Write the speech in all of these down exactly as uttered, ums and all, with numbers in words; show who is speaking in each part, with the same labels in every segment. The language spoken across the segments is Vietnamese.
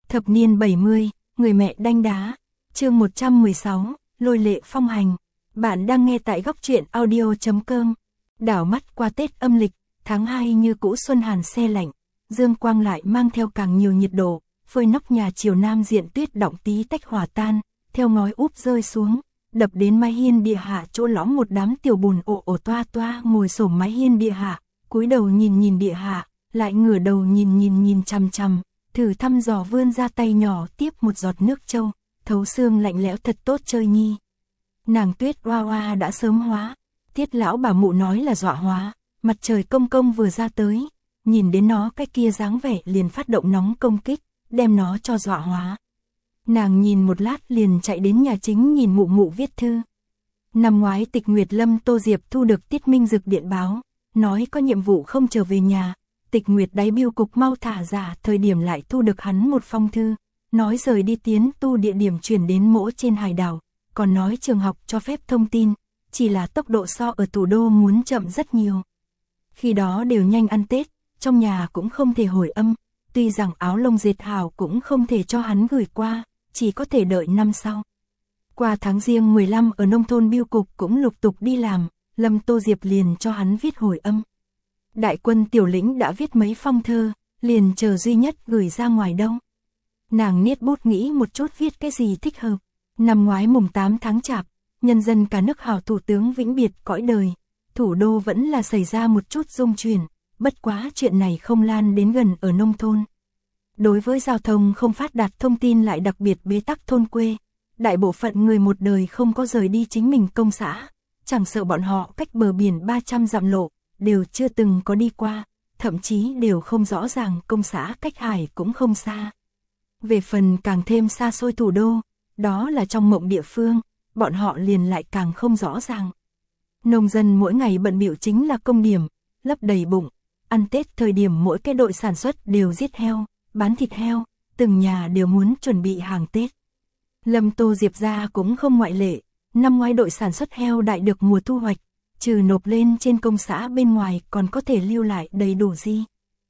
Speaker 1: Thập niên bảy mươi, người mẹ đanh đá. Chương một trăm mười sáu, lôi lệ phong hành. Bạn đang nghe tại góc truyện audio chấm com. Đảo mắt qua Tết âm lịch, tháng hai như cũ xuân hàn se lạnh, dương quang lại mang theo càng nhiều nhiệt độ, phơi nóc nhà chiều nam diện tuyết đọng tí tách hòa tan, theo ngói úp rơi xuống, đập đến mái hiên địa hạ chỗ lõm một đám tiểu bùn ồ ồ toa toa ngồi xổm mái hiên địa hạ, cúi đầu nhìn nhìn địa hạ, lại ngửa đầu nhìn nhìn nhìn chằm chằm, thử thăm dò vươn ra tay nhỏ tiếp một giọt nước châu, thấu xương lạnh lẽo thật tốt chơi nhi. Nàng Tuyết Oa Oa đã sớm hóa, Tiết lão bà mụ nói là dọa hóa, mặt trời công công vừa ra tới, nhìn đến nó cái kia dáng vẻ liền phát động nóng công kích, đem nó cho dọa hóa. Nàng nhìn một lát liền chạy đến nhà chính nhìn mụ mụ viết thư. Năm ngoái Tịch Nguyệt Lâm Tô Diệp thu được Tiết Minh Dực điện báo, nói có nhiệm vụ không trở về nhà. Tịch Nguyệt đáy biêu cục mau thả giả thời điểm lại thu được hắn một phong thư, nói rời đi tiến tu địa điểm chuyển đến mỗ trên hải đảo, còn nói trường học cho phép thông tin, chỉ là tốc độ so ở thủ đô muốn chậm rất nhiều. Khi đó đều nhanh ăn Tết, trong nhà cũng không thể hồi âm, tuy rằng áo lông dệt hảo cũng không thể cho hắn gửi qua, chỉ có thể đợi năm sau. Qua tháng Giêng mười lăm ở nông thôn biêu cục cũng lục tục đi làm, Lâm Tô Diệp liền cho hắn viết hồi âm. Đại quân tiểu lĩnh đã viết mấy phong thơ, liền chờ duy nhất gửi ra ngoài đâu. Nàng niết bút nghĩ một chút viết cái gì thích hợp. Năm ngoái mùng tám tháng Chạp, nhân dân cả nước hào thủ tướng vĩnh biệt cõi đời, thủ đô vẫn là xảy ra một chút rung chuyển, bất quá chuyện này không lan đến gần ở nông thôn. Đối với giao thông không phát đạt thông tin lại đặc biệt bế tắc thôn quê, đại bộ phận người một đời không có rời đi chính mình công xã, chẳng sợ bọn họ cách bờ biển ba trăm dặm lộ, đều chưa từng có đi qua, thậm chí đều không rõ ràng công xã cách hải cũng không xa. Về phần càng thêm xa xôi thủ đô, đó là trong mộng địa phương, bọn họ liền lại càng không rõ ràng. Nông dân mỗi ngày bận bịu chính là công điểm, lấp đầy bụng, ăn Tết thời điểm mỗi cái đội sản xuất đều giết heo, bán thịt heo, từng nhà đều muốn chuẩn bị hàng Tết. Lâm Tô Diệp gia cũng không ngoại lệ, năm ngoái đội sản xuất heo đại được mùa thu hoạch, trừ nộp lên trên công xã bên ngoài còn có thể lưu lại đầy đủ gì.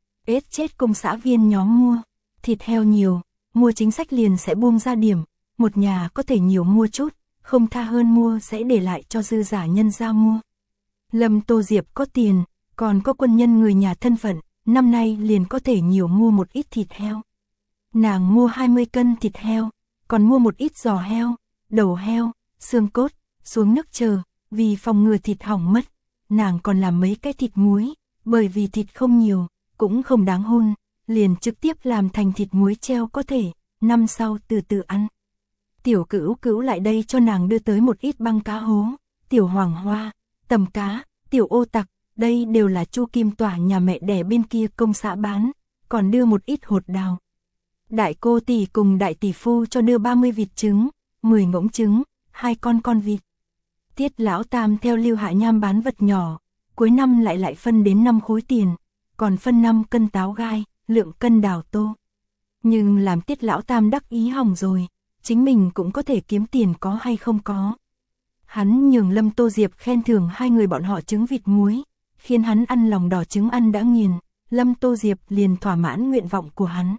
Speaker 1: Ết chết công xã viên nhóm mua, thịt heo nhiều, mua chính sách liền sẽ buông ra điểm, một nhà có thể nhiều mua chút, không tha hơn mua sẽ để lại cho dư giả nhân ra mua. Lâm Tô Diệp có tiền, còn có quân nhân người nhà thân phận, năm nay liền có thể nhiều mua một ít thịt heo. Nàng mua hai mươi cân thịt heo, còn mua một ít giò heo, đầu heo, xương cốt, xuống nước chờ, vì phòng ngừa thịt hỏng mất. Nàng còn làm mấy cái thịt muối, bởi vì thịt không nhiều, cũng không đáng hun, liền trực tiếp làm thành thịt muối treo có thể, năm sau từ từ ăn. Tiểu Cữu Cữu lại đây cho nàng đưa tới một ít băng cá hố, tiểu hoàng hoa, tầm cá, tiểu ô tặc, đây đều là Chu Kim Tỏa nhà mẹ đẻ bên kia công xã bán, còn đưa một ít hột đào. Đại cô tỷ cùng đại tỷ phu cho đưa ba mươi vịt trứng, mười ngỗng trứng, hai con con vịt. Tiết lão tam theo Lưu Hạ Nham bán vật nhỏ, cuối năm lại lại phân đến năm khối tiền, còn phân năm cân táo gai, lượng cân đào tô. Nhưng làm Tiết lão tam đắc ý hỏng rồi, chính mình cũng có thể kiếm tiền có hay không có. Hắn nhường Lâm Tô Diệp khen thưởng hai người bọn họ trứng vịt muối, khiến hắn ăn lòng đỏ trứng ăn đã nghiền, Lâm Tô Diệp liền thỏa mãn nguyện vọng của hắn.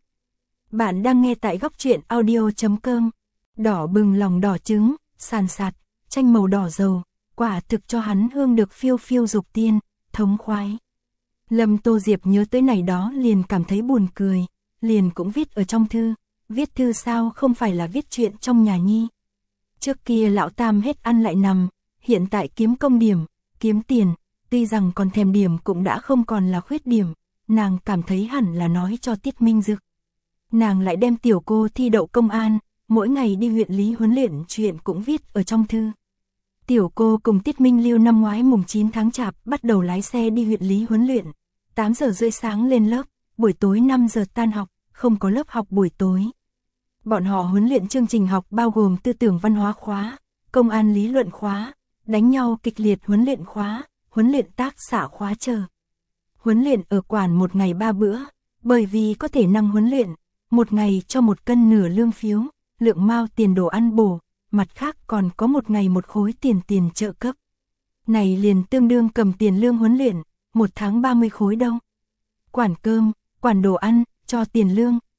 Speaker 1: Bạn đang nghe tại góc truyện audio chấm com. Đỏ bừng lòng đỏ trứng, sàn sạt, chanh màu đỏ dầu, quả thực cho hắn hương được phiêu phiêu dục tiên, thống khoái. Lâm Tô Diệp nhớ tới này đó liền cảm thấy buồn cười, liền cũng viết ở trong thư, viết thư sao không phải là viết chuyện trong nhà nhi. Trước kia lão tam hết ăn lại nằm, hiện tại kiếm công điểm, kiếm tiền, tuy rằng còn thèm điểm cũng đã không còn là khuyết điểm, nàng cảm thấy hẳn là nói cho Tiết Minh Dực. Nàng lại đem tiểu cô thi đậu công an, mỗi ngày đi huyện lý huấn luyện chuyện cũng viết ở trong thư. Tiểu cô cùng Tiết Minh Lưu năm ngoái mùng chín tháng Chạp bắt đầu lái xe đi huyện lý huấn luyện, tám giờ rưỡi sáng lên lớp, buổi tối năm giờ tan học, không có lớp học buổi tối. Bọn họ huấn luyện chương trình học bao gồm tư tưởng văn hóa khóa, công an lý luận khóa, đánh nhau kịch liệt huấn luyện khóa, huấn luyện tác xạ khóa chờ. Huấn luyện ở quản một ngày ba bữa, bởi vì có thể năng huấn luyện, một ngày cho một cân nửa lương phiếu, lượng mao tiền đồ ăn bổ, mặt khác còn có một ngày một khối tiền tiền trợ cấp. Này liền tương đương cầm tiền lương huấn luyện, một tháng ba mươi khối đâu. Quản cơm, quản đồ ăn, cho tiền lương,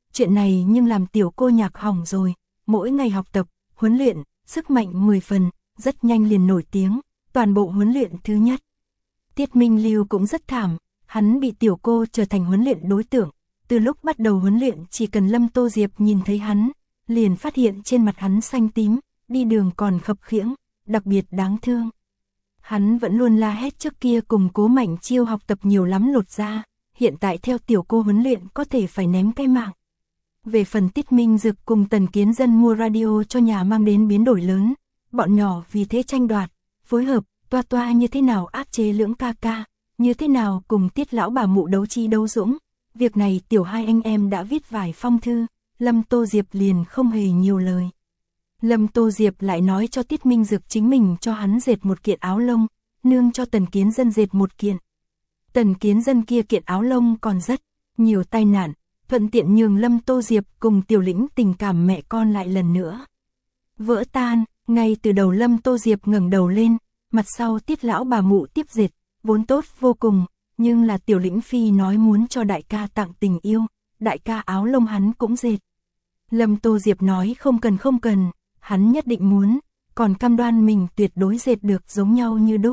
Speaker 1: chuyện này nhưng làm tiểu cô nhạc hỏng rồi, mỗi ngày học tập, huấn luyện, sức mạnh mười phần, rất nhanh liền nổi tiếng, toàn bộ huấn luyện thứ nhất. Tiết Minh Lưu cũng rất thảm, hắn bị tiểu cô trở thành huấn luyện đối tượng, từ lúc bắt đầu huấn luyện chỉ cần Lâm Tô Diệp nhìn thấy hắn, liền phát hiện trên mặt hắn xanh tím, đi đường còn khập khiễng, đặc biệt đáng thương. Hắn vẫn luôn la hét trước kia cùng Cố Mạnh Chiêu học tập nhiều lắm lột ra, hiện tại theo tiểu cô huấn luyện có thể phải ném cái mạng. Về phần Tiết Minh Dực cùng Tần Kiến Dân mua radio cho nhà mang đến biến đổi lớn, bọn nhỏ vì thế tranh đoạt, phối hợp, toa toa như thế nào áp chế Lưỡng ca ca, như thế nào cùng Tiết lão bà mụ đấu chi đấu dũng. Việc này tiểu hai anh em đã viết vài phong thư, Lâm Tô Diệp liền không hề nhiều lời. Lâm Tô Diệp lại nói cho Tiết Minh Dực chính mình cho hắn dệt một kiện áo lông, nương cho Tần Kiến Dân dệt một kiện. Tần Kiến Dân kia kiện áo lông còn rất nhiều tai nạn, thuận tiện nhường Lâm Tô Diệp cùng Tiểu Lĩnh tình cảm mẹ con lại lần nữa vỡ tan. Ngay từ đầu Lâm Tô Diệp ngẩng đầu lên, mặt sau Tiết lão bà mụ tiếp dệt, vốn tốt vô cùng, nhưng là Tiểu Lĩnh phi nói muốn cho đại ca tặng tình yêu, đại ca áo lông hắn cũng dệt. Lâm Tô Diệp nói không cần không cần, hắn nhất định muốn, còn cam đoan mình tuyệt đối dệt được giống nhau như đúc.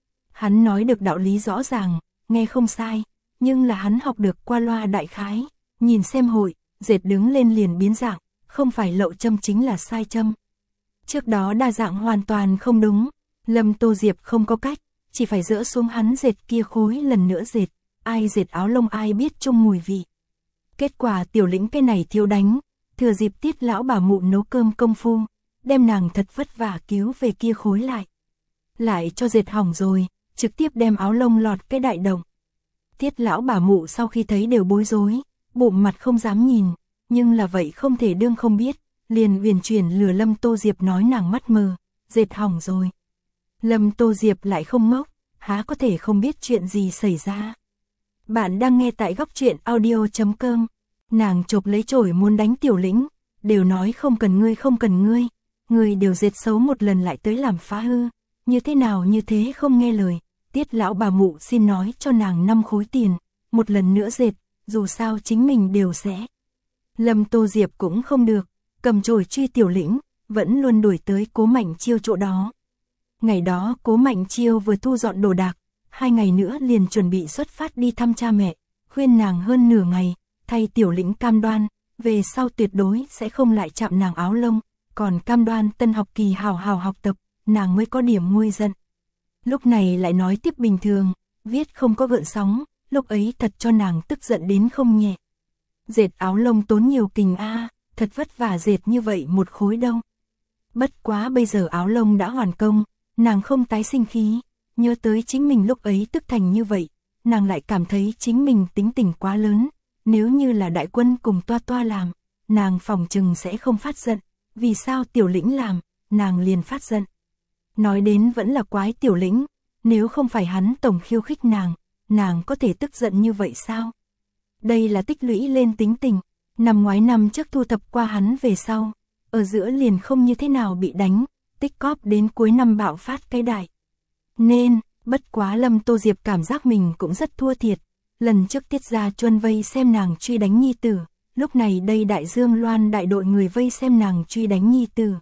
Speaker 1: Hắn nói được đạo lý rõ ràng, nghe không sai, nhưng là hắn học được qua loa đại khái, nhìn xem hội, dệt đứng lên liền biến dạng, không phải lậu châm chính là sai châm. Trước đó đa dạng hoàn toàn không đúng, Lâm Tô Diệp không có cách, chỉ phải dỡ xuống hắn dệt kia khối lần nữa dệt, ai dệt áo lông ai biết chung mùi vị. Kết quả Tiểu Lĩnh cái này thiếu đánh, thừa dịp Tiết lão bà mụ nấu cơm công phu, đem nàng thật vất vả cứu về kia khối lại. Lại cho dệt hỏng rồi, trực tiếp đem áo lông lọt cái đại động. Tiết lão bà mụ sau khi thấy đều bối rối, bụng mặt không dám nhìn, nhưng là vậy không thể đương không biết, liền huyền chuyển lừa Lâm Tô Diệp nói nàng mắt mờ, dệt hỏng rồi. Lâm Tô Diệp lại không ngốc, há có thể không biết chuyện gì xảy ra. Bạn đang nghe tại góc truyện audio chấm com, nàng chộp lấy chổi muốn đánh Tiểu Lĩnh, đều nói không cần ngươi không cần ngươi, ngươi đều dệt xấu một lần lại tới làm phá hư, như thế nào như thế không nghe lời. Tiết lão bà mụ xin nói cho nàng năm khối tiền, một lần nữa dệt, dù sao chính mình đều sẽ. Lâm Tô Diệp cũng không được, cầm chổi truy Tiểu Lĩnh, vẫn luôn đuổi tới Cố Mạnh Chiêu chỗ đó. Ngày đó Cố Mạnh Chiêu vừa thu dọn đồ đạc, hai ngày nữa liền chuẩn bị xuất phát đi thăm cha mẹ, khuyên nàng hơn nửa ngày, thay Tiểu Lĩnh cam đoan, về sau tuyệt đối sẽ không lại chạm nàng áo lông, còn cam đoan tân học kỳ hào hào học tập, nàng mới có điểm nguôi giận. Lúc này lại nói tiếp bình thường, viết không có gợn sóng, lúc ấy thật cho nàng tức giận đến không nhẹ. Dệt áo lông tốn nhiều kình a, thật vất vả dệt như vậy một khối đâu. Bất quá bây giờ áo lông đã hoàn công, nàng không tái sinh khí, nhớ tới chính mình lúc ấy tức thành như vậy, nàng lại cảm thấy chính mình tính tình quá lớn, nếu như là đại quân cùng toa toa làm, nàng phòng chừng sẽ không phát giận, vì sao Tiểu Lĩnh làm, nàng liền phát giận. Nói đến vẫn là quái Tiểu Lĩnh, nếu không phải hắn tổng khiêu khích nàng, nàng có thể tức giận như vậy sao? Đây là tích lũy lên tính tình, năm ngoái năm trước thu thập qua hắn về sau, ở giữa liền không như thế nào bị đánh, tích cóp đến cuối năm bạo phát cái đại. Nên, bất quá Lâm Tô Diệp cảm giác mình cũng rất thua thiệt, lần trước Tiết gia chuân vây xem nàng truy đánh nhi tử, lúc này đây Đại Dương Loan đại đội người vây xem nàng truy đánh nhi tử.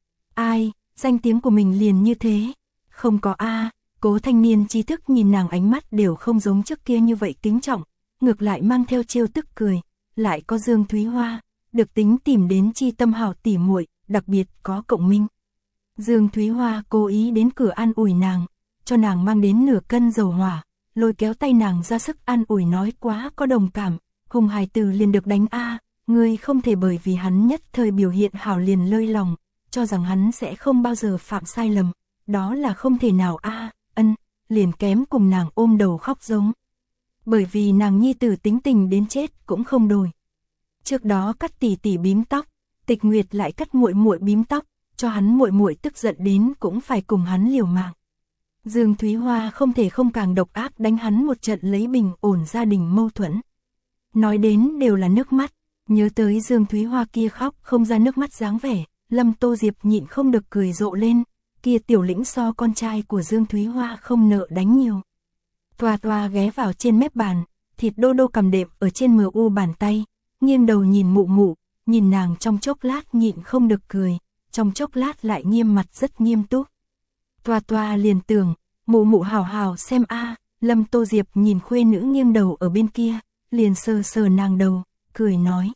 Speaker 1: Ai, danh tiếng của mình liền như thế, không có a. Cố thanh niên trí thức nhìn nàng ánh mắt đều không giống trước kia như vậy kính trọng, ngược lại mang theo trêu tức cười, lại có Dương Thúy Hoa, được tính tìm đến chi tâm hảo tỉ muội, đặc biệt có cộng minh. Dương Thúy Hoa cố ý đến cửa an ủi nàng, cho nàng mang đến nửa cân dầu hỏa, lôi kéo tay nàng ra sức an ủi nói quá có đồng cảm, Hùng hài tử liền được đánh a, ngươi không thể bởi vì hắn nhất thời biểu hiện hảo liền lơi lòng, cho rằng hắn sẽ không bao giờ phạm sai lầm, đó là không thể nào a. Ân, liền kém cùng nàng ôm đầu khóc giống. Bởi vì nàng nhi tử tính tình đến chết cũng không đổi. Trước đó cắt tỷ tỷ bím tóc, Tịch Nguyệt lại cắt muội muội bím tóc, cho hắn muội muội tức giận đến cũng phải cùng hắn liều mạng. Dương Thúy Hoa không thể không càng độc ác đánh hắn một trận lấy bình ổn gia đình mâu thuẫn. Nói đến đều là nước mắt, nhớ tới Dương Thúy Hoa kia khóc không ra nước mắt dáng vẻ, Lâm Tô Diệp nhịn không được cười rộ lên. Kia Tiểu Lĩnh so con trai của Dương Thúy Hoa không nợ đánh nhiều. Toa toa ghé vào trên mép bàn, thịt đô đô cầm đệm ở trên mờ u bàn tay, nghiêng đầu nhìn mụ mụ, nhìn nàng trong chốc lát nhịn không được cười, trong chốc lát lại nghiêm mặt rất nghiêm túc. Toa toa liền tưởng, mụ mụ hào hào xem a. Lâm Tô Diệp nhìn khuê nữ nghiêng đầu ở bên kia, liền sờ sờ nàng đầu, cười nói.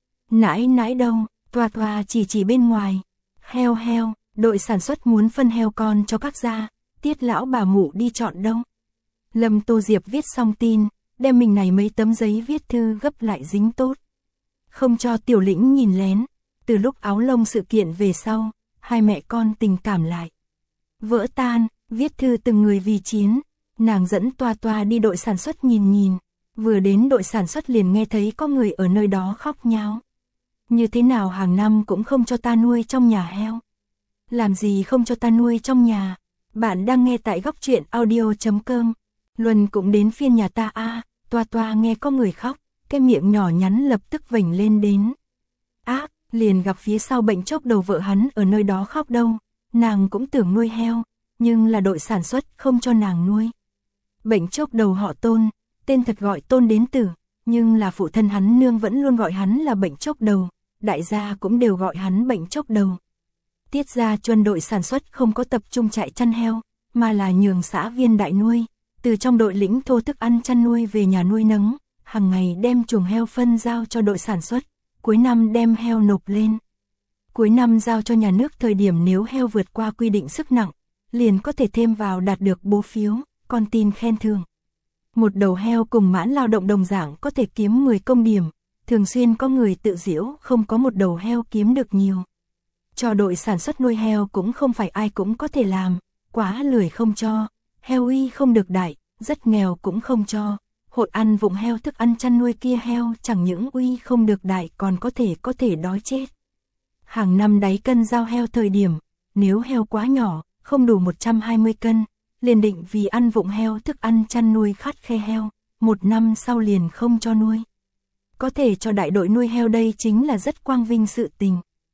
Speaker 1: Nãi nãi đâu, toa toa chỉ chỉ bên ngoài. Heo heo, đội sản xuất muốn phân heo con cho các gia, Tiết lão bà mụ đi chọn đâu. Lâm Tô Diệp viết xong tin, đem mình này mấy tấm giấy viết thư gấp lại dính tốt. Không cho Tiểu Lĩnh nhìn lén, từ lúc áo lông sự kiện về sau, hai mẹ con tình cảm lại vỡ tan, viết thư từng người vì chiến. Nàng dẫn toa toa đi đội sản xuất nhìn nhìn, vừa đến đội sản xuất liền nghe thấy có người ở nơi đó khóc nháo. Như thế nào hàng năm cũng không cho ta nuôi trong nhà heo. Làm gì không cho ta nuôi trong nhà. Bạn đang nghe tại góc truyện audio chấm com. Luân cũng đến phiên nhà ta a. À, toa toa nghe có người khóc, cái miệng nhỏ nhắn lập tức vểnh lên đến. Á, à, liền gặp phía sau bệnh chốc đầu vợ hắn ở nơi đó khóc đâu. Nàng cũng tưởng nuôi heo, nhưng là đội sản xuất không cho nàng nuôi. Bệnh chốc đầu họ Tôn, tên thật gọi Tôn Đến Tử, nhưng là phụ thân hắn nương vẫn luôn gọi hắn là bệnh chốc đầu, đại gia cũng đều gọi hắn bệnh chốc đầu. Tiết gia chuân đội sản xuất không có tập trung chạy chăn heo, mà là nhường xã viên đại nuôi, từ trong đội lĩnh thô thức ăn chăn nuôi về nhà nuôi nấng, hàng ngày đem chuồng heo phân giao cho đội sản xuất, cuối năm đem heo nộp lên. Cuối năm giao cho nhà nước thời điểm nếu heo vượt qua quy định sức nặng, liền có thể thêm vào đạt được bố phiếu, con tin khen thưởng. Một đầu heo cùng mãn lao động đồng dạng có thể kiếm mười công điểm, thường xuyên có người tự giễu không có một đầu heo kiếm được nhiều. Cho đội sản xuất nuôi heo cũng không phải ai cũng có thể làm, quá lười không cho, heo uy không được đại, rất nghèo cũng không cho. Hội ăn vụng heo thức ăn chăn nuôi kia heo chẳng những uy không được đại còn có thể có thể đói chết. Hàng năm đáy cân giao heo thời điểm, nếu heo quá nhỏ, không đủ một trăm hai mươi cân, liền định vì ăn vụng heo thức ăn chăn nuôi khắt khe heo, một năm sau liền không cho nuôi. Có thể cho đại đội nuôi heo đây chính là rất quang vinh sự tình.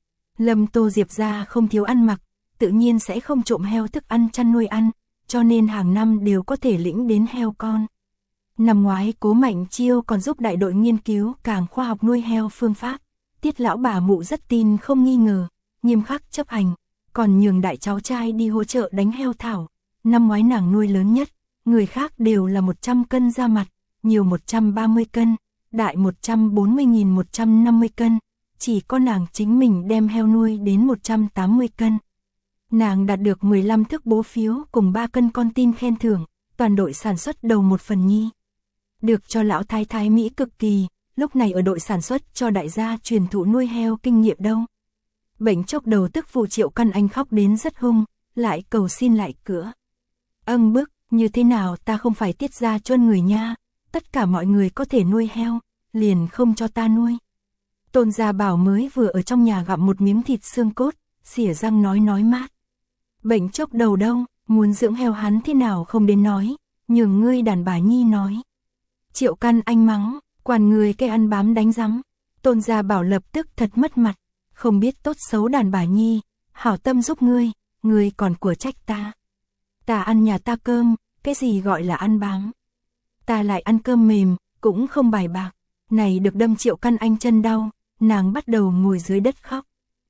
Speaker 1: Lâm Tô Diệp gia không thiếu ăn mặc, tự nhiên sẽ không trộm heo thức ăn chăn nuôi ăn, cho nên hàng năm đều có thể lĩnh đến heo con. Năm ngoái Cố Mạnh Chiêu còn giúp đại đội nghiên cứu càng khoa học nuôi heo phương pháp, Tiết lão bà mụ rất tin không nghi ngờ, nghiêm khắc chấp hành, còn nhường đại cháu trai đi hỗ trợ đánh heo thảo. Năm ngoái nàng nuôi lớn nhất, người khác đều là một trăm cân da mặt, nhiều một trăm ba mươi cân, đại một trăm bốn mươi nghìn một trăm năm mươi cân, chỉ có nàng chính mình đem heo nuôi đến một trăm tám mươi cân. Nàng đạt được mười lăm thước bố phiếu cùng ba cân con tin khen thưởng, toàn đội sản xuất đầu một phần nhi. Được cho lão thái thái Mỹ cực kỳ, lúc này ở đội sản xuất cho đại gia truyền thụ nuôi heo kinh nghiệm đâu. Bệnh chốc đầu tức phụ Triệu Căn Anh khóc đến rất hung, lại cầu xin lại cửa. Âng bức, như thế nào ta không phải Tiết gia chuân người nha, tất cả mọi người có thể nuôi heo, liền không cho ta nuôi. Tôn Gia Bảo mới vừa ở trong nhà gặm một miếng thịt xương cốt, xỉa răng nói nói mát. Bệnh chốc đầu đâu, muốn dưỡng heo hắn thế nào không đến nói, nhường ngươi đàn bà nhi nói. Triệu Căn Anh mắng, quản người cái ăn bám đánh rắm. Tôn Gia Bảo lập tức thật mất mặt, không biết tốt xấu đàn bà nhi, hảo tâm giúp ngươi, ngươi còn của trách ta. Ta ăn nhà ta cơm, cái gì gọi là ăn bám. Ta lại ăn cơm mềm, cũng không bài bạc. Này được đâm Triệu Căn Anh chân đau, nàng bắt đầu ngồi dưới đất khóc.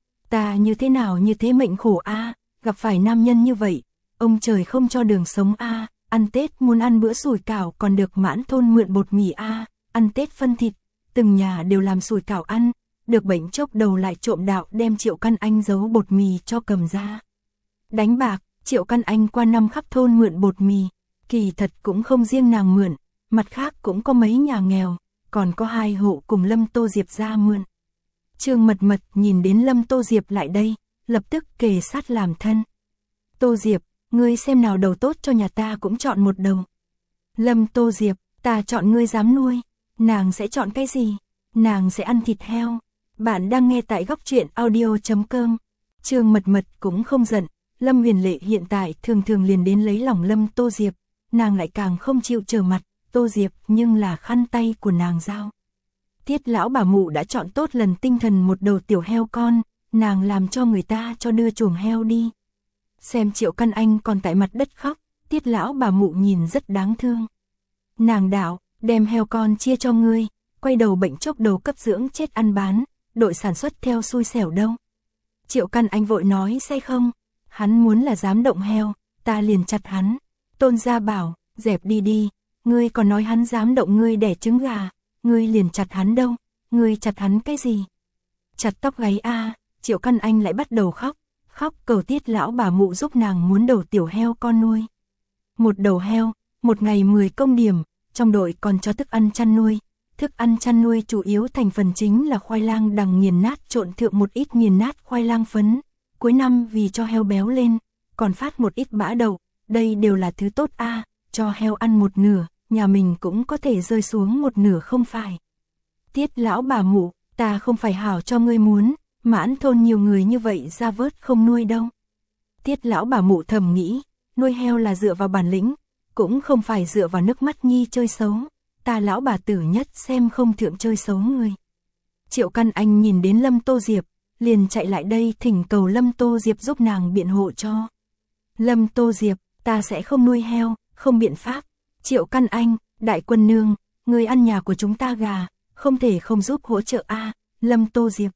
Speaker 1: Ta như thế nào như thế mệnh khổ a, gặp phải nam nhân như vậy, ông trời không cho đường sống a, ăn Tết muốn ăn bữa sủi cảo còn được mãn thôn mượn bột mì a, ăn Tết phân thịt, từng nhà đều làm sủi cảo ăn, được bệnh chốc đầu lại trộm đạo đem Triệu Căn Anh giấu bột mì cho cầm ra. Đánh bạc, Triệu Căn Anh qua năm khắp thôn mượn bột mì, kỳ thật cũng không riêng nàng mượn, mặt khác cũng có mấy nhà nghèo, còn có hai hộ cùng Lâm Tô Diệp ra mượn. Trương Mật Mật nhìn đến Lâm Tô Diệp lại đây, lập tức kề sát làm thân. Tô Diệp, ngươi xem nào đầu tốt cho nhà ta cũng chọn một đầu. Lâm Tô Diệp, ta chọn ngươi dám nuôi, nàng sẽ chọn cái gì? Nàng sẽ ăn thịt heo. Bạn đang nghe tại góc truyện audio chấm com. Trương Mật Mật cũng không giận, Lâm Huyền Lệ hiện tại thường thường liền đến lấy lòng Lâm Tô Diệp, nàng lại càng không chịu trở mặt, Tô Diệp nhưng là khăn tay của nàng giao. Tiết lão bà mụ đã chọn tốt lần tinh thần một đầu tiểu heo con, nàng làm cho người ta cho đưa chuồng heo đi. Xem Triệu Căn Anh còn tại mặt đất khóc, Tiết lão bà mụ nhìn rất đáng thương. Nàng đạo, đem heo con chia cho ngươi, quay đầu bệnh chốc đầu cấp dưỡng chết ăn bán, đội sản xuất theo xui xẻo đâu. Triệu Căn Anh vội nói sẽ không, hắn muốn là dám động heo, ta liền chặt hắn. Tôn Gia bảo, dẹp đi đi, ngươi còn nói hắn dám động ngươi đẻ trứng gà, ngươi liền chặt hắn đâu, ngươi chặt hắn cái gì? Chặt tóc gáy a. Triệu Căn Anh lại bắt đầu khóc, khóc cầu Tiết lão bà mụ giúp nàng muốn đầu tiểu heo con nuôi. Một đầu heo, một ngày mười công điểm, trong đội còn cho thức ăn chăn nuôi. Thức ăn chăn nuôi chủ yếu thành phần chính là khoai lang đằng nghiền nát trộn thượng một ít nghiền nát khoai lang phấn. Cuối năm vì cho heo béo lên, còn phát một ít bã đậu, đây đều là thứ tốt a, cho heo ăn một nửa, nhà mình cũng có thể rơi xuống một nửa không phải. Tiết lão bà mụ, ta không phải hảo cho ngươi muốn, mãn thôn nhiều người như vậy ra vớt không nuôi đâu. Tiết lão bà mụ thầm nghĩ, nuôi heo là dựa vào bản lĩnh, cũng không phải dựa vào nước mắt nhi chơi xấu, ta lão bà tử nhất xem không thượng chơi xấu người. Triệu Căn Anh nhìn đến Lâm Tô Diệp, liền chạy lại đây thỉnh cầu Lâm Tô Diệp giúp nàng biện hộ cho. Lâm Tô Diệp, ta sẽ không nuôi heo, không biện pháp. Triệu Căn Anh, đại quân nương, người ăn nhà của chúng ta gà, không thể không giúp hỗ trợ a. Lâm Tô Diệp,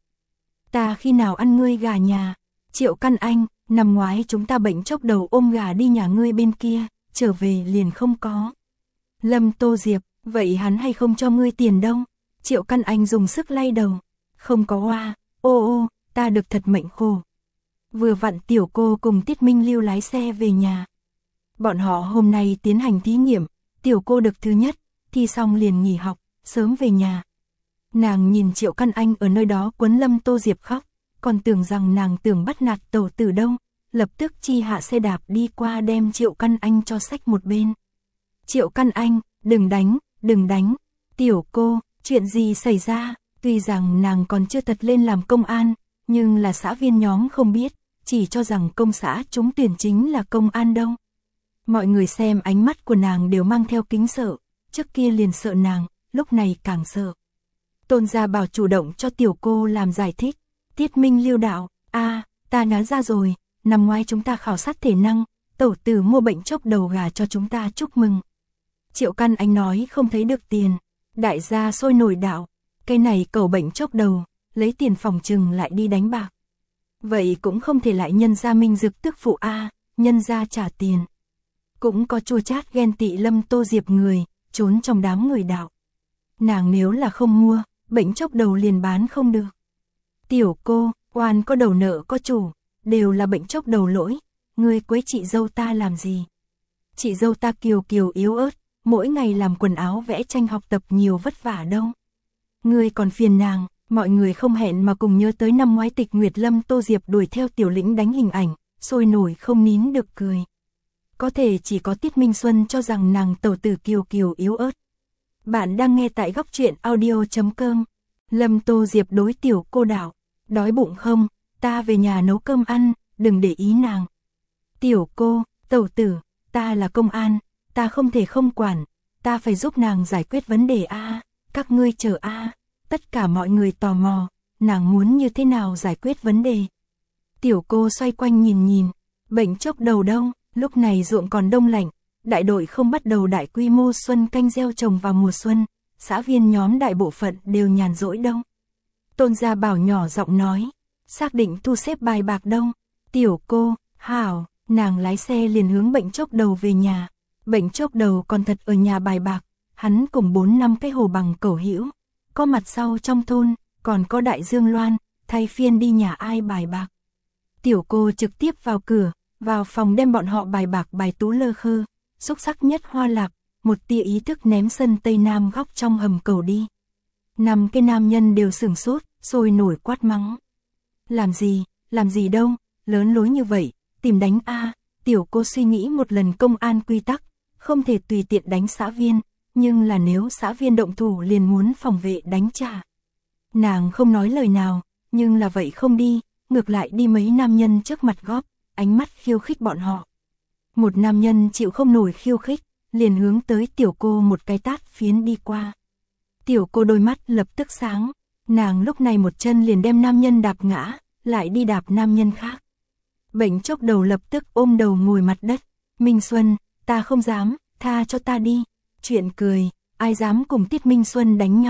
Speaker 1: ta khi nào ăn ngươi gà nhà? Triệu Căn Anh, năm ngoái chúng ta bệnh chốc đầu ôm gà đi nhà ngươi bên kia, trở về liền không có. Lâm Tô Diệp, vậy hắn hay không cho ngươi tiền đâu? Triệu Căn Anh dùng sức lay đầu, không có oa, ô ô, ta được thật mệnh khổ. Vừa vặn tiểu cô cùng Tiết Minh Lưu lái xe về nhà. Bọn họ hôm nay tiến hành thí nghiệm, tiểu cô được thứ nhất, thi xong liền nghỉ học, sớm về nhà. Nàng nhìn Triệu Căn Anh ở nơi đó quấn Lâm Tô Diệp khóc, còn tưởng rằng nàng tưởng bắt nạt tẩu tử đâu, lập tức chi hạ xe đạp đi qua đem Triệu Căn Anh cho xách một bên. Triệu Căn Anh, đừng đánh, đừng đánh, tiểu cô, chuyện gì xảy ra? Tuy rằng nàng còn chưa thật lên làm công an, nhưng là xã viên nhóm không biết, chỉ cho rằng công xã trúng tuyển chính là công an đâu. Mọi người xem ánh mắt của nàng đều mang theo kính sợ, trước kia liền sợ nàng, lúc này càng sợ. Tôn Gia Bảo chủ động cho tiểu cô làm giải thích. Tiết Minh Lưu đạo, a, ta nói ra rồi, năm ngoái chúng ta khảo sát thể năng, tẩu tử mua bệnh chốc đầu gà cho chúng ta chúc mừng. Triệu Căn Anh nói không thấy được tiền, đại gia sôi nổi đạo, cái này cầu bệnh chốc đầu, lấy tiền phòng trừng lại đi đánh bạc. Vậy cũng không thể lại nhân gia Minh Dực tức phụ a, nhân gia trả tiền. Cũng có chua chát ghen tị Lâm Tô Diệp người, trốn trong đám người đạo. Nàng nếu là không mua, bệnh chốc đầu liền bán không được. Tiểu cô, oan có đầu nợ có chủ, đều là bệnh chốc đầu lỗi, ngươi quấy chị dâu ta làm gì? Chị dâu ta kiều kiều yếu ớt, mỗi ngày làm quần áo vẽ tranh học tập nhiều vất vả đâu. Ngươi còn phiền nàng, mọi người không hẹn mà cùng nhớ tới năm ngoái tịch Nguyệt Lâm Tô Diệp đuổi theo tiểu lĩnh đánh hình ảnh, sôi nổi không nín được cười. Có thể chỉ có Tiết Minh Xuân cho rằng nàng tẩu tử kiều kiều yếu ớt. Bạn đang nghe tại góc truyện audio chấm com. Lâm Tô Diệp đối tiểu cô đạo, đói bụng không, ta về nhà nấu cơm ăn, đừng để ý nàng. Tiểu cô, tẩu tử, ta là công an, ta không thể không quản, ta phải giúp nàng giải quyết vấn đề a. Các ngươi chờ a. Tất cả mọi người tò mò, nàng muốn như thế nào giải quyết vấn đề. Tiểu cô xoay quanh nhìn nhìn, bệnh chốc đầu đâu, lúc này ruộng còn đông lạnh, đại đội không bắt đầu đại quy mô xuân canh gieo trồng vào mùa xuân, xã viên nhóm đại bộ phận đều nhàn rỗi đâu. Tôn Gia Bảo nhỏ giọng nói, xác định thu xếp bài bạc đâu. Tiểu cô, hảo, nàng lái xe liền hướng bệnh chốc đầu về nhà. Bệnh chốc đầu còn thật ở nhà bài bạc, hắn cùng bốn năm cái hồ bằng cẩu hữu, có mặt sau trong thôn, còn có Đại Dương Loan, thay phiên đi nhà ai bài bạc. Tiểu cô trực tiếp vào cửa, vào phòng đem bọn họ bài bạc bài tú lơ khơ, xúc sắc nhất hoa lạc, một tia ý thức ném sân Tây Nam góc trong hầm cầu đi. Năm cái nam nhân đều sửng sốt, sôi nổi quát mắng. Làm gì, làm gì đâu, lớn lối như vậy, tìm đánh a. Tiểu cô suy nghĩ một lần công an quy tắc, không thể tùy tiện đánh xã viên, nhưng là nếu xã viên động thủ liền muốn phòng vệ đánh trả. Nàng không nói lời nào, nhưng là vậy không đi, ngược lại đi mấy nam nhân trước mặt góp, ánh mắt khiêu khích bọn họ. Một nam nhân chịu không nổi khiêu khích, liền hướng tới tiểu cô một cái tát phiến đi qua. Tiểu cô đôi mắt lập tức sáng, nàng lúc này một chân liền đem nam nhân đạp ngã, lại đi đạp nam nhân khác. Bệnh chốc đầu lập tức ôm đầu ngồi mặt đất. Minh Xuân, ta không dám, tha cho ta đi. Chuyện cười, ai dám cùng Tiết Minh Xuân đánh nhau.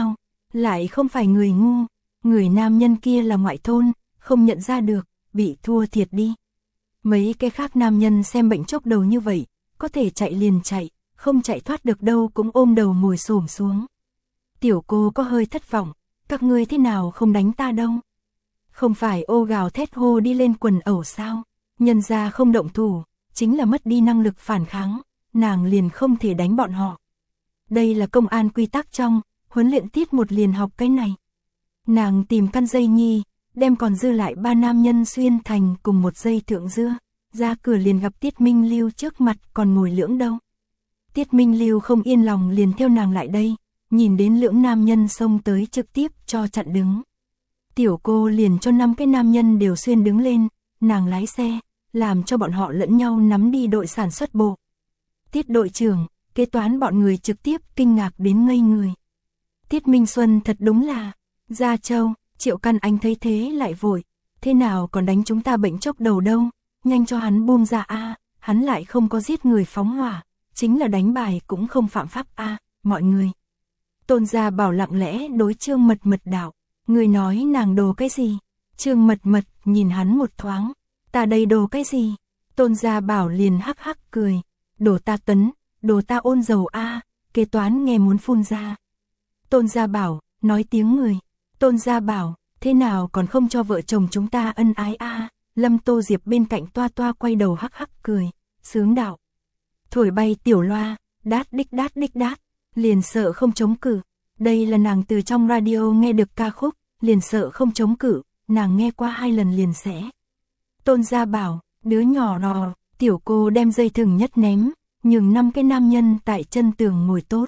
Speaker 1: lại không phải người ngu, người nam nhân kia là ngoại thôn, không nhận ra được, bị thua thiệt đi. Mấy cái khác nam nhân xem bệnh chốc đầu như vậy, có thể chạy liền chạy, không chạy thoát được đâu cũng ôm đầu ngồi xổm xuống. Tiểu cô có hơi thất vọng, các ngươi thế nào không đánh ta đâu? Không phải ô gào thét hô đi lên quần ẩu sao? Nhân ra không động thủ, chính là mất đi năng lực phản kháng, nàng liền không thể đánh bọn họ. Đây là công an quy tắc trong, huấn luyện tiết một liền học cái này. Nàng tìm căn dây nhi, đem còn dư lại ba nam nhân xuyên thành cùng một dây thượng dưa, ra cửa liền gặp Tiết Minh Lưu trước mặt còn ngồi lưỡng đâu. Tiết Minh Lưu không yên lòng liền theo nàng lại đây, nhìn đến lưỡng nam nhân xông tới trực tiếp cho chặn đứng. Tiểu cô liền cho năm cái nam nhân đều xuyên đứng lên, nàng lái xe, làm cho bọn họ lẫn nhau nắm đi đội sản xuất bộ. Tiết đội trưởng, kế toán bọn người trực tiếp kinh ngạc đến ngây người. Tiết Minh Xuân thật đúng là, Gia Châu, Triệu Căn Anh thấy thế lại vội, thế nào còn đánh chúng ta bệnh chốc đầu đâu, nhanh cho hắn buông ra a, hắn lại không có giết người phóng hỏa, chính là đánh bài cũng không phạm pháp a, mọi người. Tôn Gia Bảo lặng lẽ đối Trương Mật Mật đạo, người nói nàng đồ cái gì? Trương Mật Mật nhìn hắn một thoáng, ta đây đồ cái gì? Tôn Gia Bảo liền hắc hắc cười, đồ ta Tấn, đồ ta Ôn Dầu a, kế toán nghe muốn phun ra. Tôn Gia Bảo, nói tiếng người. Tôn Gia Bảo, thế nào còn không cho vợ chồng chúng ta ân ái a? Lâm Tô Diệp bên cạnh toa toa quay đầu hắc hắc cười, sướng đạo. Thổi bay tiểu loa, đát đích đát đích đát, liền sợ không chống cự. Đây là nàng từ trong radio nghe được ca khúc, liền sợ không chống cự, nàng nghe qua hai lần liền sẽ. Tôn Gia Bảo, đứa nhỏ rò, tiểu cô đem dây thừng nhất ném, nhường năm cái nam nhân tại chân tường ngồi tốt.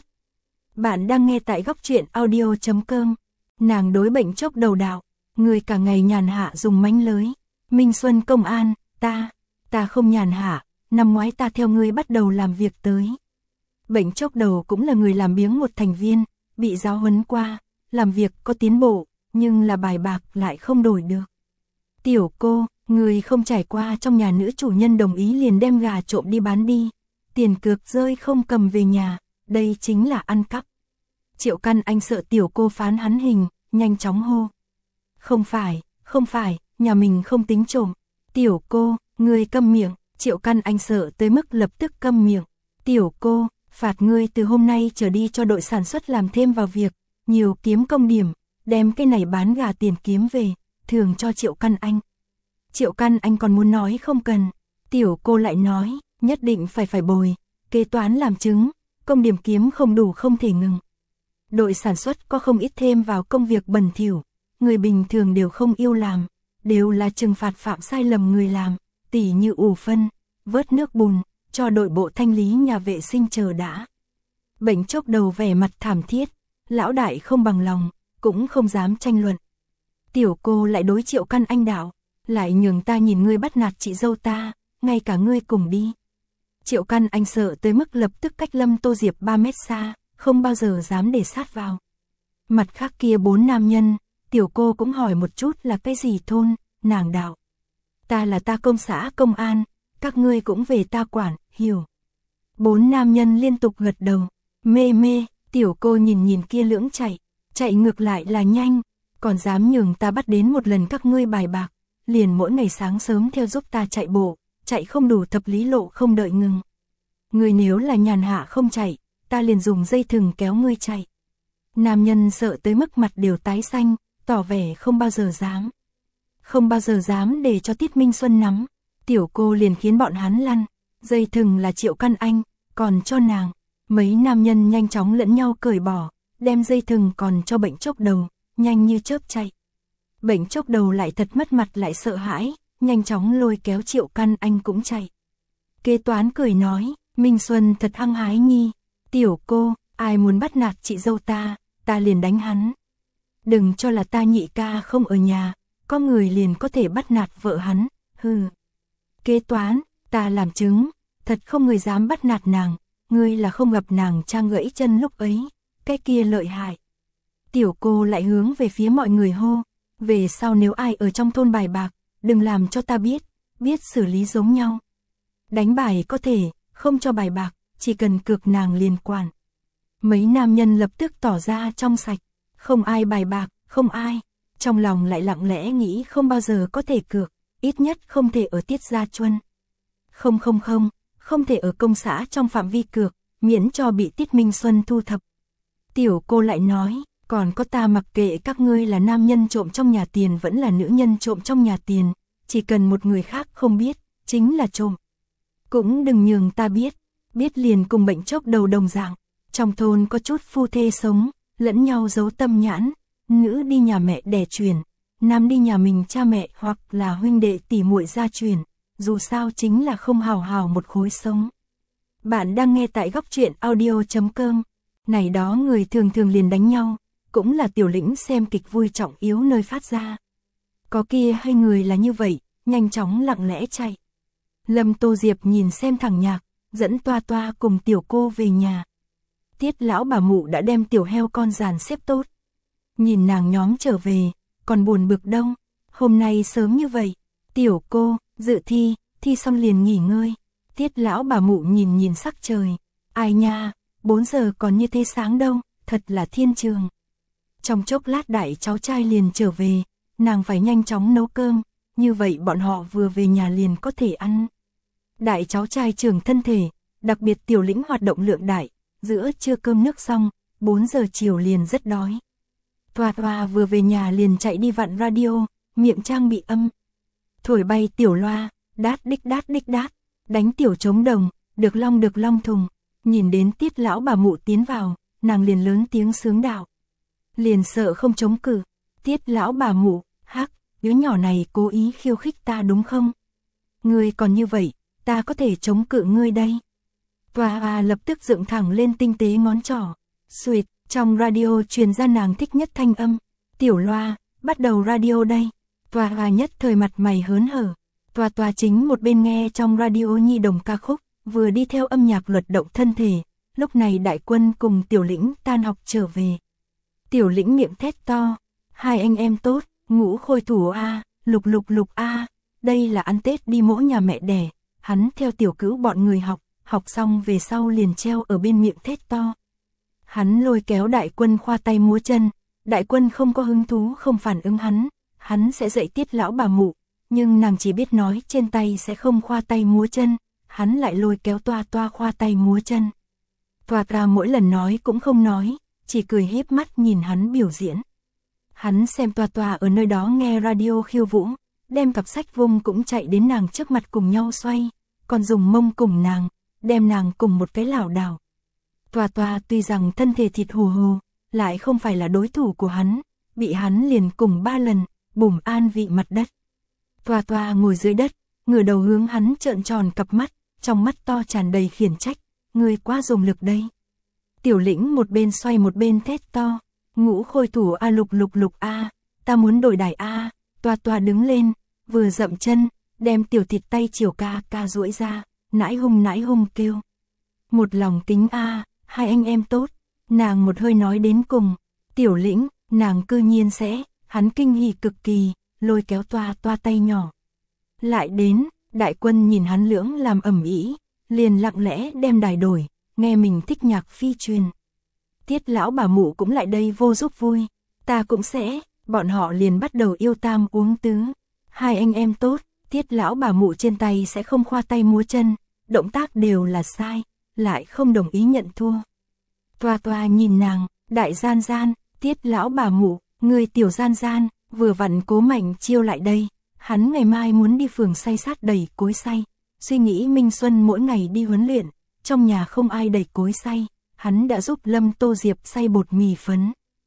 Speaker 1: Bạn đang nghe tại góc truyện audio chấm com. Nàng đối bệnh chốc đầu đạo, người cả ngày nhàn hạ dùng mánh lới. Minh Xuân công an, ta, ta không nhàn hạ, năm ngoái ta theo ngươi bắt đầu làm việc tới. Bệnh chốc đầu cũng là người làm biếng một thành viên, bị giáo huấn qua, làm việc có tiến bộ, nhưng là bài bạc lại không đổi được. Tiểu cô, người không trải qua trong nhà nữ chủ nhân đồng ý liền đem gà trộm đi bán đi, tiền cược rơi không cầm về nhà, đây chính là ăn cắp. Triệu Căn Anh sợ tiểu cô phán hắn hình, nhanh chóng hô. Không phải, không phải, nhà mình không tính trộm. Tiểu cô, ngươi câm miệng, Triệu Căn Anh sợ tới mức lập tức câm miệng. Tiểu cô, phạt ngươi từ hôm nay trở đi cho đội sản xuất làm thêm vào việc, nhiều kiếm công điểm, đem cái này bán gà tiền kiếm về, thường cho Triệu Căn Anh. Triệu Căn Anh còn muốn nói không cần, tiểu cô lại nói, nhất định phải phải bồi, kế toán làm chứng, công điểm kiếm không đủ không thể ngừng. Đội sản xuất có không ít thêm vào công việc bẩn thỉu, người bình thường đều không yêu làm, đều là trừng phạt phạm sai lầm người làm, tỉ như ủ phân, vớt nước bùn, cho đội bộ thanh lý nhà vệ sinh chờ đã. Bệnh chốc đầu vẻ mặt thảm thiết, lão đại không bằng lòng, cũng không dám tranh luận. Tiểu cô lại đối Triệu Căn Anh đạo, lại nhường ta nhìn ngươi bắt nạt chị dâu ta, ngay cả ngươi cùng đi. Triệu Căn Anh sợ tới mức lập tức cách Lâm Tô Diệp ba mét xa, không bao giờ dám để sát vào. Mặt khác kia bốn nam nhân, tiểu cô cũng hỏi một chút là cái gì thôn, nàng đạo. Ta là ta công xã công an, các ngươi cũng về ta quản, hiểu. Bốn nam nhân liên tục gật đầu, mê mê, tiểu cô nhìn nhìn kia lưỡng chạy, chạy ngược lại là nhanh, còn dám nhường ta bắt đến một lần các ngươi bài bạc, liền mỗi ngày sáng sớm theo giúp ta chạy bộ, chạy không đủ thập lý lộ không đợi ngừng. Người nếu là nhàn hạ không chạy, ta liền dùng dây thừng kéo ngươi chạy. Nam nhân sợ tới mức mặt đều tái xanh, tỏ vẻ không bao giờ dám. Không bao giờ dám để cho Tiết Minh Xuân nắm, tiểu cô liền khiến bọn hắn lăn, dây thừng là Triệu Căn Anh, còn cho nàng. Mấy nam nhân nhanh chóng lẫn nhau cởi bỏ, đem dây thừng còn cho bệnh chốc đầu, nhanh như chớp chạy. Bệnh chốc đầu lại thật mất mặt lại sợ hãi, nhanh chóng lôi kéo Triệu Căn Anh cũng chạy. Kế toán cười nói, Minh Xuân thật hăng hái nhi, tiểu cô, ai muốn bắt nạt chị dâu ta, ta liền đánh hắn. Đừng cho là ta nhị ca không ở nhà, có người liền có thể bắt nạt vợ hắn, hừ. Kế toán, ta làm chứng, thật không người dám bắt nạt nàng, ngươi là không gặp nàng trang gãy chân lúc ấy, cái kia lợi hại. Tiểu cô lại hướng về phía mọi người hô, về sau nếu ai ở trong thôn bài bạc, đừng làm cho ta biết, biết xử lý giống nhau. Đánh bài có thể, không cho bài bạc, chỉ cần cược nàng liền quản. Mấy nam nhân lập tức tỏ ra trong sạch, Không ai bài bạc, không ai. Trong lòng lại lặng lẽ nghĩ không bao giờ có thể cược, ít nhất không thể ở Tiết Gia Chuân. Không không không, không thể ở công xã trong phạm vi cược, miễn cho bị Tiết Minh Xuân thu thập. Tiểu cô lại nói, còn có ta mặc kệ các ngươi là nam nhân trộm trong nhà tiền vẫn là nữ nhân trộm trong nhà tiền, chỉ cần một người khác không biết, chính là trộm. Cũng đừng nhường ta biết, biết liền cùng bệnh chốc đầu đồng dạng. Trong thôn có chút phu thê sống, lẫn nhau giấu tâm nhãn, nữ đi nhà mẹ đẻ truyền, nam đi nhà mình cha mẹ hoặc là huynh đệ tỷ muội gia truyền, dù sao chính là không hào hào một khối sống. Bạn đang nghe tại góc truyện audio chấm com. Này đó người thường thường liền đánh nhau, cũng là Tiểu Lĩnh xem kịch vui trọng yếu nơi phát ra. Có kia hai người là như vậy, nhanh chóng lặng lẽ chạy. Lâm Tô Diệp nhìn xem thằng Nhạc, dẫn Toa Toa cùng tiểu cô về nhà. Tiết lão bà mụ đã đem tiểu heo con dàn xếp tốt. Nhìn nàng nhóm trở về, còn buồn bực đâu, hôm nay sớm như vậy. Tiểu cô, dự thi, thi xong liền nghỉ ngơi. Tiết lão bà mụ nhìn nhìn sắc trời. Ai nha, bốn giờ còn như thế sáng đâu, thật là thiên trường. Trong chốc lát đại cháu trai liền trở về, nàng phải nhanh chóng nấu cơm, như vậy bọn họ vừa về nhà liền có thể ăn. Đại cháu trai trưởng thân thể, đặc biệt Tiểu Lĩnh hoạt động lượng đại, giữa trưa cơm nước xong, bốn giờ chiều liền rất đói. Toa Toa vừa về nhà liền chạy đi vặn radio, miệng trang bị âm. Thổi bay tiểu loa, đát đích đát đích đát, đánh tiểu trống đồng, được long được long thùng. Nhìn đến Tiết lão bà mụ tiến vào, nàng liền lớn tiếng sướng đạo. Liền sợ không chống cự. Tiết lão bà mụ, hắc, đứa nhỏ này cố ý khiêu khích ta đúng không? Ngươi còn như vậy, ta có thể chống cự ngươi đây. Toa Toa lập tức dựng thẳng lên tinh tế ngón trỏ. Xuyệt, trong radio truyền ra nàng thích nhất thanh âm. Tiểu loa, bắt đầu radio đây. Toa Toa nhất thời mặt mày hớn hở. Toa Toa chính một bên nghe trong radio nhi đồng ca khúc, vừa đi theo âm nhạc luật động thân thể. Lúc này Đại Quân cùng Tiểu Lĩnh tan học trở về. Tiểu Lĩnh miệng thét to. Hai anh em tốt, Ngũ Khôi Thủ a, Lục Lục Lục a, đây là ăn Tết đi mỗ nhà mẹ đẻ. Hắn theo tiểu cữu bọn người học, học xong về sau liền treo ở bên miệng thét to. Hắn lôi kéo Đại Quân khoa tay múa chân, Đại Quân không có hứng thú không phản ứng hắn, hắn sẽ dạy Tiết lão bà mụ, nhưng nàng chỉ biết nói trên tay sẽ không khoa tay múa chân, hắn lại lôi kéo Toa Toa khoa tay múa chân. Toa Toa mỗi lần nói cũng không nói, chỉ cười híp mắt nhìn hắn biểu diễn. Hắn xem Toa Toa ở nơi đó nghe radio khiêu vũ, đem cặp sách vung cũng chạy đến nàng trước mặt cùng nhau xoay, còn dùng mông cùng nàng, đem nàng cùng một cái lảo đảo. Toa Toa tuy rằng thân thể thịt hù hù, lại không phải là đối thủ của hắn, bị hắn liền cùng ba lần, bùm an vị mặt đất. Toa Toa ngồi dưới đất, ngửa đầu hướng hắn trợn tròn cặp mắt, trong mắt to tràn đầy khiển trách, ngươi quá dùng lực đây. Tiểu Lĩnh một bên xoay một bên thét to, Ngũ Khôi Thủ a, Lục Lục Lục a, ta muốn đổi đài a. Toa Toa đứng lên, vừa dậm chân, đem tiểu thịt tay chiều ca ca duỗi ra, nãi hung nãi hung kêu. Một lòng kính a, hai anh em tốt, nàng một hơi nói đến cùng. Tiểu Lĩnh, nàng cư nhiên sẽ, hắn kinh hỉ cực kỳ, lôi kéo Toa Toa tay nhỏ. Lại đến, Đại Quân nhìn hắn lưỡng làm ầm ĩ, liền lặng lẽ đem đài đổi, nghe mình thích nhạc phi truyền. Tiết lão bà mụ cũng lại đây vô giúp vui, ta cũng sẽ, bọn họ liền bắt đầu yêu tam uống tứ. Hai anh em tốt, Tiết lão bà mụ trên tay sẽ không khoa tay múa chân, động tác đều là sai, lại không đồng ý nhận thua. Toa Toa nhìn nàng, Đại Gian Gian, Tiết lão bà mụ, người tiểu Gian Gian, vừa vặn Cố Mạnh Chiêu lại đây, hắn ngày mai muốn đi phường xay sát đẩy cối xay, suy nghĩ Minh Xuân mỗi ngày đi huấn luyện, trong nhà không ai đẩy cối xay, hắn đã giúp Lâm Tô Diệp xay bột mì phấn.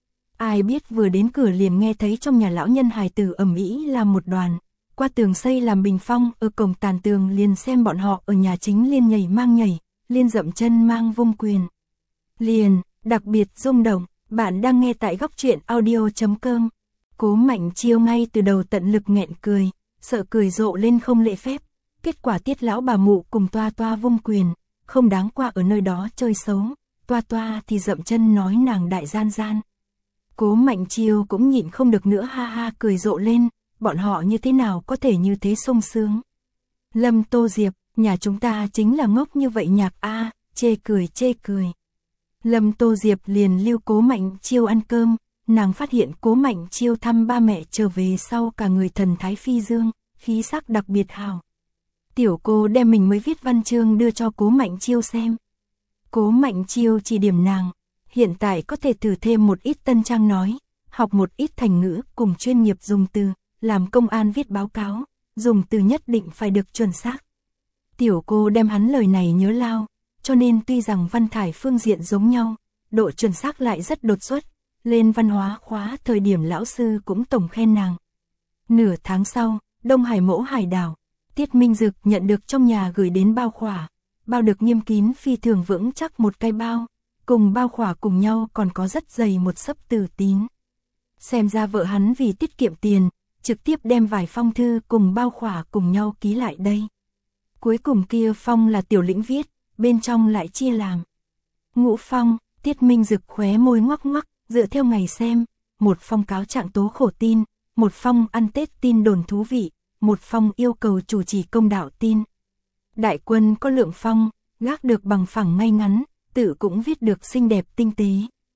Speaker 1: Ai biết vừa đến cửa liền nghe thấy trong nhà lão nhân hài tử ầm ĩ làm một đoàn, qua tường xây làm bình phong, ở cổng tàn tường liền xem bọn họ ở nhà chính liên nhảy mang nhảy, liên dậm chân mang vung quyền. Liền, đặc biệt rung động, bạn đang nghe tại góc truyện audio chấm com. Cố Mạnh Chiêu ngay từ đầu tận lực nghẹn cười, sợ cười rộ lên không lễ phép, kết quả Tiết lão bà mụ cùng Toa Toa vung quyền, không đáng qua ở nơi đó chơi xấu, Toa Toa thì dậm chân nói nàng Đại Gian Gian. Cố Mạnh Chiêu cũng nhịn không được nữa ha ha cười rộ lên, bọn họ như thế nào có thể như thế sung sướng. Lâm Tô Diệp, nhà chúng ta chính là ngốc như vậy nhạc a, à, chê cười chê cười. Lâm Tô Diệp liền lưu Cố Mạnh Chiêu ăn cơm, nàng phát hiện Cố Mạnh Chiêu thăm ba mẹ trở về sau cả người thần thái phi dương, khí sắc đặc biệt hào. Tiểu cô đem mình mới viết văn chương đưa cho Cố Mạnh Chiêu xem. Cố Mạnh Chiêu chỉ điểm nàng, hiện tại có thể thử thêm một ít tân trang nói, học một ít thành ngữ cùng chuyên nghiệp dùng từ, làm công an viết báo cáo, dùng từ nhất định phải được chuẩn xác. Tiểu cô đem hắn lời này nhớ lao, cho nên tuy rằng văn thải phương diện giống nhau, độ chuẩn xác lại rất đột xuất, lên văn hóa khóa thời điểm lão sư cũng tổng khen nàng. Nửa tháng sau, Đông Hải Mẫu Hải đảo, Tiết Minh Dực nhận được trong nhà gửi đến bao khỏa, bao được nghiêm kín phi thường vững chắc một cái bao, cùng bao khỏa cùng nhau còn có rất dày một xấp từ tín. Xem ra vợ hắn vì tiết kiệm tiền, trực tiếp đem vài phong thư cùng bao khỏa cùng nhau ký lại đây. Cuối cùng kia phong là Tiểu Lĩnh viết, bên trong lại chia làm ngũ phong. Tiết Minh Dực khóe môi ngoắc ngoắc, dựa theo ngày xem, một phong cáo trạng tố khổ tin, một phong ăn Tết tin đồn thú vị, một phong yêu cầu chủ trì công đạo tin. Đại quân có lượng phong, gác được bằng phẳng ngay ngắn, tự cũng viết được xinh đẹp tinh tế.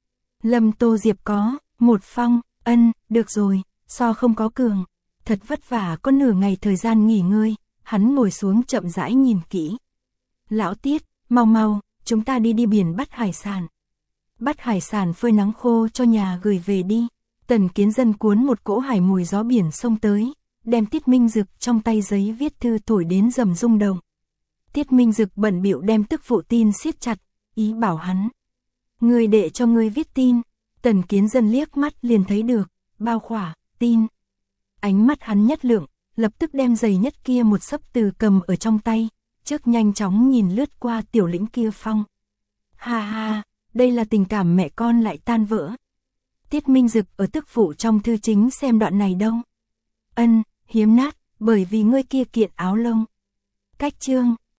Speaker 1: Lâm Tô Diệp có một phong, ân, được rồi, so không có cường, thật vất vả có nửa ngày thời gian nghỉ ngơi, hắn ngồi xuống chậm rãi nhìn kỹ. Lão Tiết, mau mau, chúng ta đi đi biển bắt hải sản. Bắt hải sản phơi nắng khô cho nhà gửi về đi. Tần Kiến Dân cuốn một cỗ hải mùi gió biển sông tới, đem Tiết Minh Dực trong tay giấy viết thư thổi đến rầm rung động. Tiết Minh Dực bận bịu đem tức phụ tin siết chặt, ý bảo hắn. Người đệ cho ngươi viết tin. Tần Kiến Dân liếc mắt liền thấy được, bao khỏa, tin. Ánh mắt hắn nhất lượng, lập tức đem dày nhất kia một xấp từ cầm ở trong tay, trước nhanh chóng nhìn lướt qua Tiểu Lĩnh kia phong. Ha ha, đây là tình cảm mẹ con lại tan vỡ. Tiết Minh Dực ở tức phụ trong thư chính xem đoạn này đâu. Ân, hiếm nát, bởi vì ngươi kia kiện áo lông. Cách chương,